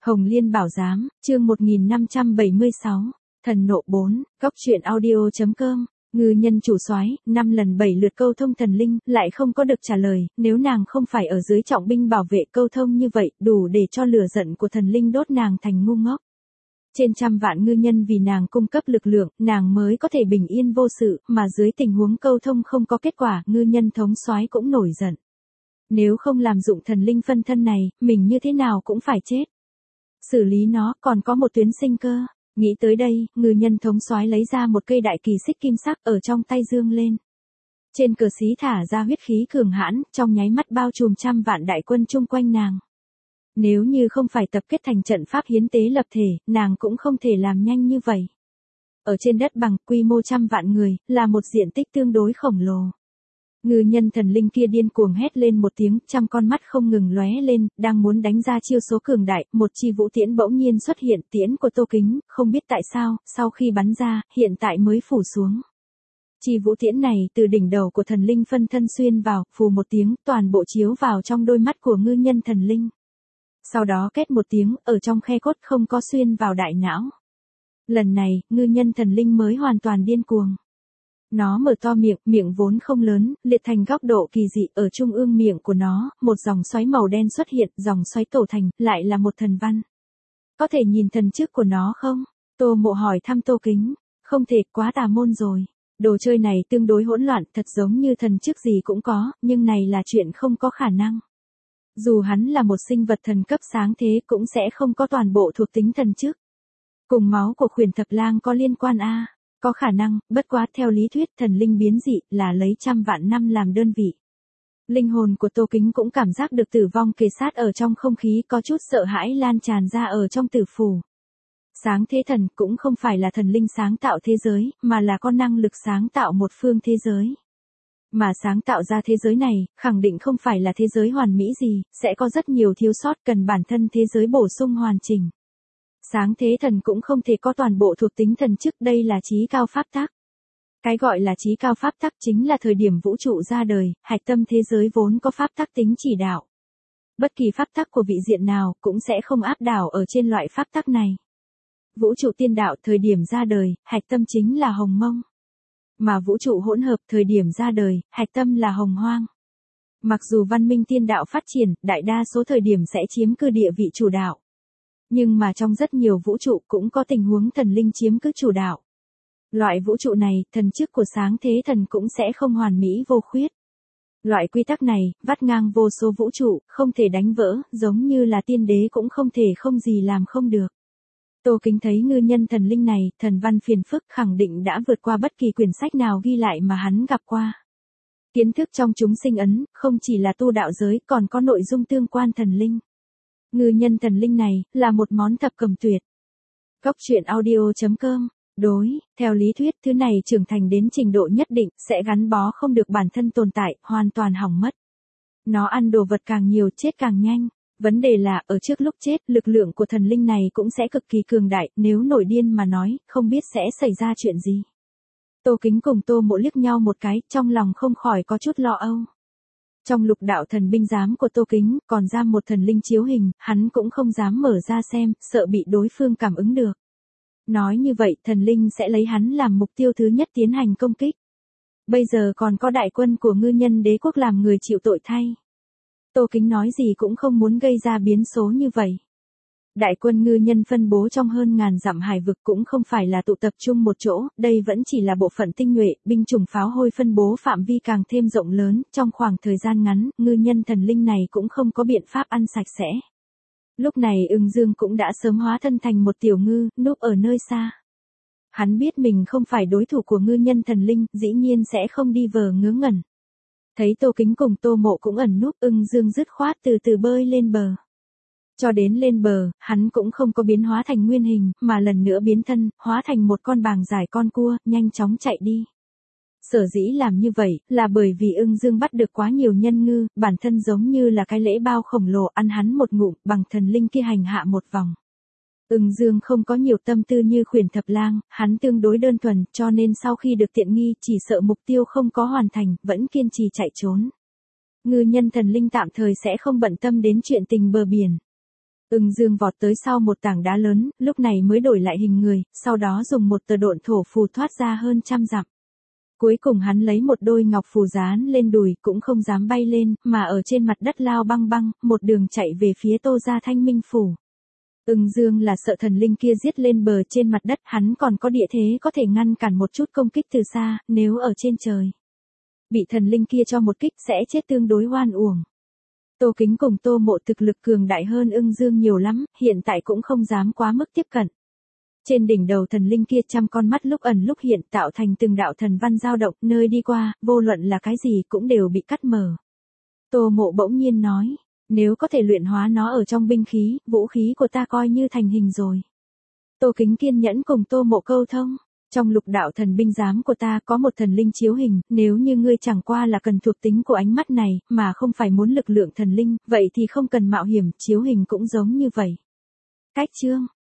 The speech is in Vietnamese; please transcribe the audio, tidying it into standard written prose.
Hồng Liên Bảo Giám, chương 1576, Thần Nộ 4, Góc truyện audio.com. Ngư nhân chủ soái, 5 lần 7 lượt câu thông thần linh, lại không có được trả lời, nếu nàng không phải ở dưới trọng binh bảo vệ câu thông như vậy, đủ để cho lửa giận của thần linh đốt nàng thành ngu ngốc. Trên trăm vạn ngư nhân vì nàng cung cấp lực lượng, nàng mới có thể bình yên vô sự, mà dưới tình huống câu thông không có kết quả, ngư nhân thống soái cũng nổi giận. Nếu không làm dụng thần linh phân thân này, mình như thế nào cũng phải chết. Xử lý nó, còn có một tuyến sinh cơ. Nghĩ tới đây, ngư nhân thống soái lấy ra một cây đại kỳ xích kim sắc ở trong tay dương lên. Trên cờ xí thả ra huyết khí cường hãn, trong nháy mắt bao trùm trăm vạn đại quân chung quanh nàng. Nếu như không phải tập kết thành trận pháp hiến tế lập thể, nàng cũng không thể làm nhanh như vậy. Ở trên đất bằng, quy mô trăm vạn người, là một diện tích tương đối khổng lồ. Ngư nhân thần linh kia điên cuồng hét lên một tiếng, trăm con mắt không ngừng lóe lên, đang muốn đánh ra chiêu số cường đại, một chi vũ tiễn bỗng nhiên xuất hiện, tiễn của Tô Kính, không biết tại sao, sau khi bắn ra, hiện tại mới phủ xuống. Chi vũ tiễn này từ đỉnh đầu của thần linh phân thân xuyên vào, phù một tiếng, toàn bộ chiếu vào trong đôi mắt của ngư nhân thần linh. Sau đó két một tiếng, ở trong khe cốt không có xuyên vào đại não. Lần này, ngư nhân thần linh mới hoàn toàn điên cuồng. Nó mở to miệng, miệng vốn không lớn, liệt thành góc độ kỳ dị, ở trung ương miệng của nó, một dòng xoáy màu đen xuất hiện, dòng xoáy tổ thành, lại là một thần văn. Có thể nhìn thần chức của nó không? Tô Mộ hỏi thăm Tô Kính. Không thể, quá tà môn rồi. Đồ chơi này tương đối hỗn loạn, thật giống như thần chức gì cũng có, nhưng này là chuyện không có khả năng. Dù hắn là một sinh vật thần cấp sáng thế cũng sẽ không có toàn bộ thuộc tính thần chức. Cùng máu của Khuyển Thập Lang có liên quan a. Có khả năng, bất quá theo lý thuyết thần linh biến dị là lấy trăm vạn năm làm đơn vị. Linh hồn của Tô Kính cũng cảm giác được tử vong kề sát ở trong không khí, có chút sợ hãi lan tràn ra ở trong tử phủ. Sáng thế thần cũng không phải là thần linh sáng tạo thế giới, mà là có năng lực sáng tạo một phương thế giới. Mà sáng tạo ra thế giới này, khẳng định không phải là thế giới hoàn mỹ gì, sẽ có rất nhiều thiếu sót cần bản thân thế giới bổ sung hoàn chỉnh. Sáng thế thần cũng không thể có toàn bộ thuộc tính thần chức, đây là chí cao pháp tắc. Cái gọi là chí cao pháp tắc chính là thời điểm vũ trụ ra đời, hạch tâm thế giới vốn có pháp tắc tính chỉ đạo. Bất kỳ pháp tắc của vị diện nào cũng sẽ không áp đảo ở trên loại pháp tắc này. Vũ trụ tiên đạo thời điểm ra đời, hạch tâm chính là hồng mông. Mà vũ trụ hỗn hợp thời điểm ra đời, hạch tâm là hồng hoang. Mặc dù văn minh tiên đạo phát triển, đại đa số thời điểm sẽ chiếm cứ địa vị chủ đạo. Nhưng mà trong rất nhiều vũ trụ cũng có tình huống thần linh chiếm cứ chủ đạo. Loại vũ trụ này, thần chức của sáng thế thần cũng sẽ không hoàn mỹ vô khuyết. Loại quy tắc này, vắt ngang vô số vũ trụ, không thể đánh vỡ, giống như là tiên đế cũng không thể không gì làm không được. Tô Kính thấy ngư nhân thần linh này, thần văn phiền phức khẳng định đã vượt qua bất kỳ quyển sách nào ghi lại mà hắn gặp qua. Kiến thức trong chúng sinh ấn, không chỉ là tu đạo giới, còn có nội dung tương quan thần linh. Ngư nhân thần linh này, là một món thập cầm tuyệt. Góc truyện audio.com. Đối, theo lý thuyết thứ này trưởng thành đến trình độ nhất định, sẽ gắn bó không được bản thân tồn tại, hoàn toàn hỏng mất. Nó ăn đồ vật càng nhiều chết càng nhanh. Vấn đề là, ở trước lúc chết, lực lượng của thần linh này cũng sẽ cực kỳ cường đại, nếu nổi điên mà nói, không biết sẽ xảy ra chuyện gì. Tô Kính cùng Tô Mộ liếc nhau một cái, trong lòng không khỏi có chút lo âu. Trong lục đạo thần binh giám của Tô Kính, còn giam một thần linh chiếu hình, hắn cũng không dám mở ra xem, sợ bị đối phương cảm ứng được. Nói như vậy, thần linh sẽ lấy hắn làm mục tiêu thứ nhất tiến hành công kích. Bây giờ còn có đại quân của ngư nhân đế quốc làm người chịu tội thay. Tô Kính nói gì cũng không muốn gây ra biến số như vậy. Đại quân ngư nhân phân bố trong hơn ngàn dặm hải vực cũng không phải là tụ tập trung một chỗ, đây vẫn chỉ là bộ phận tinh nhuệ, binh chủng pháo hôi phân bố phạm vi càng thêm rộng lớn, trong khoảng thời gian ngắn, ngư nhân thần linh này cũng không có biện pháp ăn sạch sẽ. Lúc này Ưng Dương cũng đã sớm hóa thân thành một tiểu ngư, núp ở nơi xa. Hắn biết mình không phải đối thủ của ngư nhân thần linh, dĩ nhiên sẽ không đi vờ ngớ ngẩn. Thấy Tô Kính cùng Tô Mộ cũng ẩn núp, Ưng Dương dứt khoát từ từ bơi lên bờ. Cho đến lên bờ, hắn cũng không có biến hóa thành nguyên hình, mà lần nữa biến thân, hóa thành một con bàng dài con cua, nhanh chóng chạy đi. Sở dĩ làm như vậy, là bởi vì Ưng Dương bắt được quá nhiều nhân ngư, bản thân giống như là cái lễ bao khổng lồ ăn hắn một ngụm, bằng thần linh kia hành hạ một vòng. Ưng Dương không có nhiều tâm tư như Khuyển Thập Lang, hắn tương đối đơn thuần, cho nên sau khi được tiện nghi, chỉ sợ mục tiêu không có hoàn thành, vẫn kiên trì chạy trốn. Ngư nhân thần linh tạm thời sẽ không bận tâm đến chuyện tình bờ biển. Ưng Dương vọt tới sau một tảng đá lớn, lúc này mới đổi lại hình người, sau đó dùng một tờ độn thổ phù thoát ra hơn trăm dặm. Cuối cùng hắn lấy một đôi ngọc phù dán lên đùi, cũng không dám bay lên, mà ở trên mặt đất lao băng băng, một đường chạy về phía Tô gia Thanh Minh phủ. Ưng Dương là sợ thần linh kia giết lên bờ trên mặt đất, hắn còn có địa thế có thể ngăn cản một chút công kích từ xa, nếu ở trên trời. Bị thần linh kia cho một kích sẽ chết tương đối oan uổng. Tô Kính cùng Tô Mộ thực lực cường đại hơn Ưng Dương nhiều lắm, hiện tại cũng không dám quá mức tiếp cận. Trên đỉnh đầu thần linh kia trăm con mắt lúc ẩn lúc hiện tạo thành từng đạo thần văn dao động, nơi đi qua, vô luận là cái gì cũng đều bị cắt mở. Tô Mộ bỗng nhiên nói, nếu có thể luyện hóa nó ở trong binh khí, vũ khí của ta coi như thành hình rồi. Tô Kính kiên nhẫn cùng Tô Mộ câu thông, trong lục đạo thần binh giám của ta có một thần linh chiếu hình, nếu như ngươi chẳng qua là cần thuộc tính của ánh mắt này, mà không phải muốn lực lượng thần linh, vậy thì không cần mạo hiểm, chiếu hình cũng giống như vậy. Cách chương